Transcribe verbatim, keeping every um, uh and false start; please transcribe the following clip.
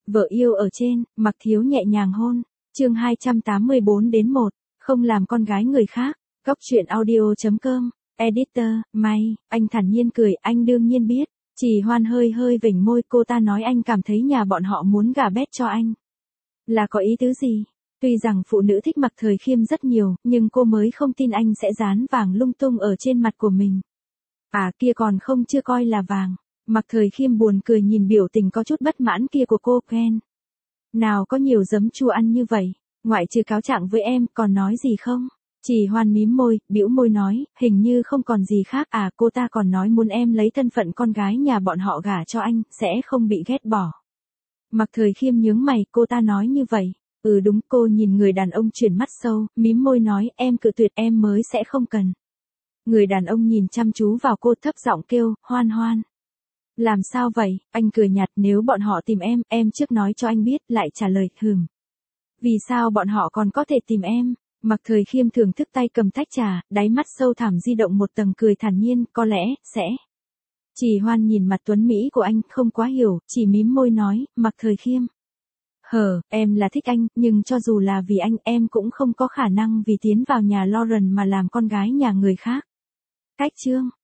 Vợ yêu ở trên, Mặc Thiếu nhẹ nhàng hôn. Chương hai trăm tám mươi bốn đến một, không làm con gái người khác. Góc truyện audio chấm com. Editor, May, anh thản nhiên cười, anh đương nhiên biết. Chỉ Hoan hơi hơi vểnh môi, cô ta nói anh cảm thấy nhà bọn họ muốn gả Bét cho anh. Là có ý tứ gì? Tuy rằng phụ nữ thích Mặc Thời Khiêm rất nhiều, nhưng cô mới không tin anh sẽ dán vàng lung tung ở trên mặt của mình. À kia còn không chưa coi là vàng. Mặc Thời Khiêm buồn cười nhìn biểu tình có chút bất mãn kia của cô Ken. Nào có nhiều giấm chua ăn như vậy, ngoại trừ cáo trạng với em còn nói gì không? Chỉ Hoan mím môi, bĩu môi nói, hình như không còn gì khác à, cô ta còn nói muốn em lấy thân phận con gái nhà bọn họ gả cho anh, sẽ không bị ghét bỏ. Mặc Thời Khiêm nhướng mày, cô ta nói như vậy. Ừ đúng, cô nhìn người đàn ông chuyển mắt sâu, mím môi nói, em cự tuyệt em mới sẽ không cần. Người đàn ông nhìn chăm chú vào cô thấp giọng kêu, Hoan Hoan. Làm sao vậy? Anh cười nhạt, nếu bọn họ tìm em, em trước nói cho anh biết, lại trả lời, hừm. Vì sao bọn họ còn có thể tìm em? Mặc Thời Khiêm thưởng thức tay cầm tách trà, đáy mắt sâu thẳm di động một tầng cười thản nhiên, có lẽ, sẽ. Chỉ Hoan nhìn mặt tuấn Mỹ của anh, không quá hiểu, chỉ mím môi nói, Mặc Thời Khiêm. Hờ, em là thích anh, nhưng cho dù là vì anh, em cũng không có khả năng vì tiến vào nhà Lauren mà làm con gái nhà người khác. Cách chương.